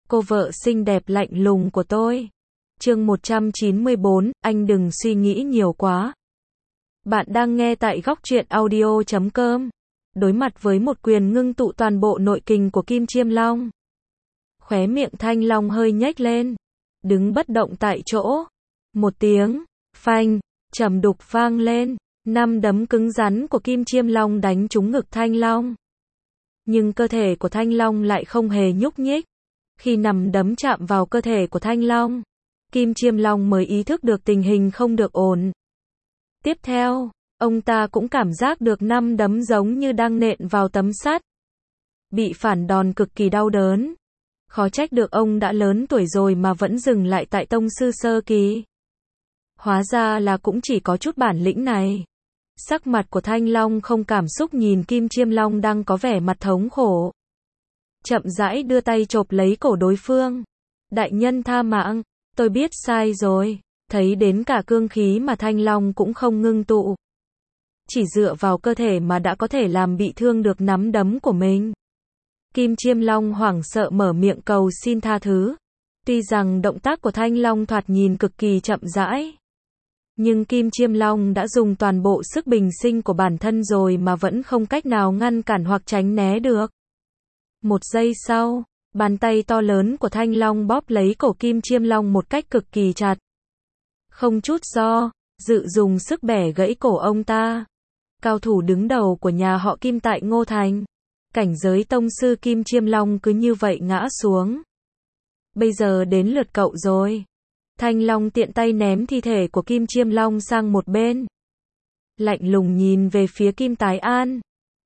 cô vợ xinh đẹp lạnh lùng của tôi. Chương 194, anh đừng suy nghĩ nhiều quá. Bạn đang nghe tại góc truyện audio.com. Đối mặt với một quyền ngưng tụ toàn bộ nội kình của Kim Chiêm Long. Khóe miệng Thanh Long hơi nhếch lên. Đứng bất động tại chỗ. Một tiếng, phanh, trầm đục vang lên. 5 đấm cứng rắn của Kim Chiêm Long đánh trúng ngực Thanh Long. Nhưng cơ thể của Thanh Long lại không hề nhúc nhích. Khi nằm đấm chạm vào cơ thể của Thanh Long, Kim Chiêm Long mới ý thức được tình hình không được ổn. Tiếp theo, ông ta cũng cảm giác được 5 đấm giống như đang nện vào tấm sắt. Bị phản đòn cực kỳ đau đớn. Khó trách được ông đã lớn tuổi rồi mà vẫn dừng lại tại tông sư sơ kỳ. Hóa ra là cũng chỉ có chút bản lĩnh này. Sắc mặt của Thanh Long không cảm xúc nhìn Kim Chiêm Long đang có vẻ mặt thống khổ. Chậm rãi đưa tay chộp lấy cổ đối phương. Đại nhân tha mạng, tôi biết sai rồi. Thấy đến cả cương khí mà Thanh Long cũng không ngưng tụ. Chỉ dựa vào cơ thể mà đã có thể làm bị thương được nắm đấm của mình. Kim Chiêm Long hoảng sợ mở miệng cầu xin tha thứ. Tuy rằng động tác của Thanh Long thoạt nhìn cực kỳ chậm rãi. Nhưng Kim Chiêm Long đã dùng toàn bộ sức bình sinh của bản thân rồi mà vẫn không cách nào ngăn cản hoặc tránh né được. Một giây sau, bàn tay to lớn của Thanh Long bóp lấy cổ Kim Chiêm Long một cách cực kỳ chặt. Không chút do dự dùng sức bẻ gãy cổ ông ta. Cao thủ đứng đầu của nhà họ Kim tại Ngô Thành. Cảnh giới tông sư Kim Chiêm Long cứ như vậy ngã xuống. Bây giờ đến lượt cậu rồi. Thanh Long tiện tay ném thi thể của Kim Chiêm Long sang một bên. Lạnh lùng nhìn về phía Kim Tái An.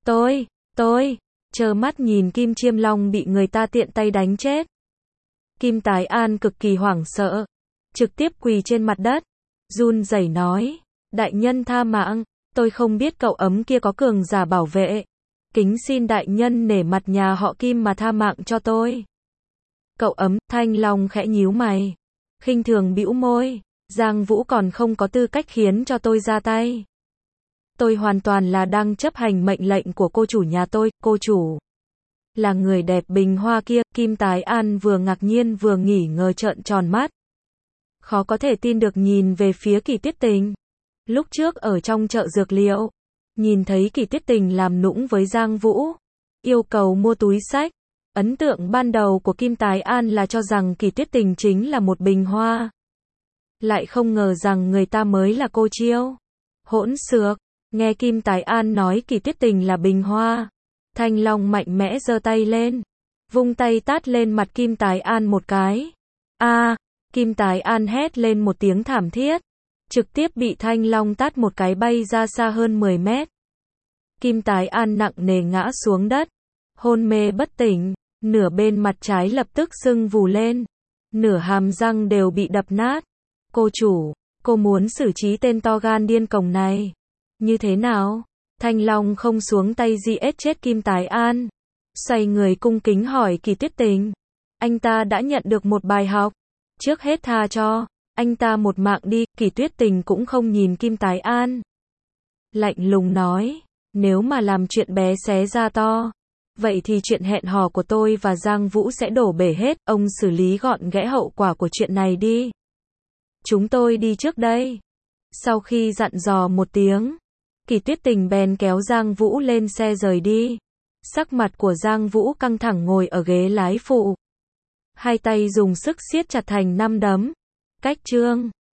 Tôi, trơ mắt nhìn Kim Chiêm Long bị người ta tiện tay đánh chết. Kim Tái An cực kỳ hoảng sợ. Trực tiếp quỳ trên mặt đất. Run rẩy nói. Đại nhân tha mạng, tôi không biết cậu ấm kia có cường giả bảo vệ. Kính xin đại nhân nể mặt nhà họ Kim mà tha mạng cho tôi. Cậu ấm, Thanh Long khẽ nhíu mày. Khinh thường bĩu môi. Giang Vũ còn không có tư cách khiến cho tôi ra tay. Tôi hoàn toàn là đang chấp hành mệnh lệnh của cô chủ nhà tôi, cô chủ. Là người đẹp bình hoa kia, Kim Tái An vừa ngạc nhiên vừa nghỉ ngờ trợn tròn mắt. Khó có thể tin được nhìn về phía Kỳ Tuyết Tình. Lúc trước ở trong chợ dược liệu, nhìn thấy Kỳ Tuyết Tình làm nũng với Giang Vũ, yêu cầu mua túi xách. Ấn tượng ban đầu của Kim Tái An là cho rằng Kỳ Tuyết Tình chính là một bình hoa. Lại không ngờ rằng người ta mới là cô chiêu. Hỗn xược, nghe Kim Tái An nói Kỳ Tuyết Tình là bình hoa. Thanh Long mạnh mẽ giơ tay lên. Vung tay tát lên mặt Kim Tái An một cái. Kim Tái An hét lên một tiếng thảm thiết. Trực tiếp bị Thanh Long tát một cái bay ra xa hơn 10 mét. Kim Tái An nặng nề ngã xuống đất. Hôn mê bất tỉnh. Nửa bên mặt trái lập tức sưng vù lên. Nửa hàm răng đều bị đập nát. Cô chủ, cô muốn xử trí tên to gan điên còng này. Như thế nào? Thanh Long không xuống tay giết chết Kim Tái An. Xoay người cung kính hỏi Kỳ Tuyết Tình. Anh ta đã nhận được một bài học. Trước hết tha cho anh ta một mạng đi. Kỳ Tuyết Tình cũng không nhìn Kim Tái An. Lạnh lùng nói. Nếu mà làm chuyện bé xé ra to, vậy thì chuyện hẹn hò của tôi và Giang Vũ sẽ đổ bể hết. Ông xử lý gọn ghẽ hậu quả của chuyện này đi. Chúng tôi đi trước đây. Sau khi dặn dò một tiếng, Kỳ Tuyết Tình bèn kéo Giang Vũ lên xe rời đi. Sắc mặt của Giang Vũ căng thẳng ngồi ở ghế lái phụ. Hai tay dùng sức siết chặt thành 5 đấm. Cách chương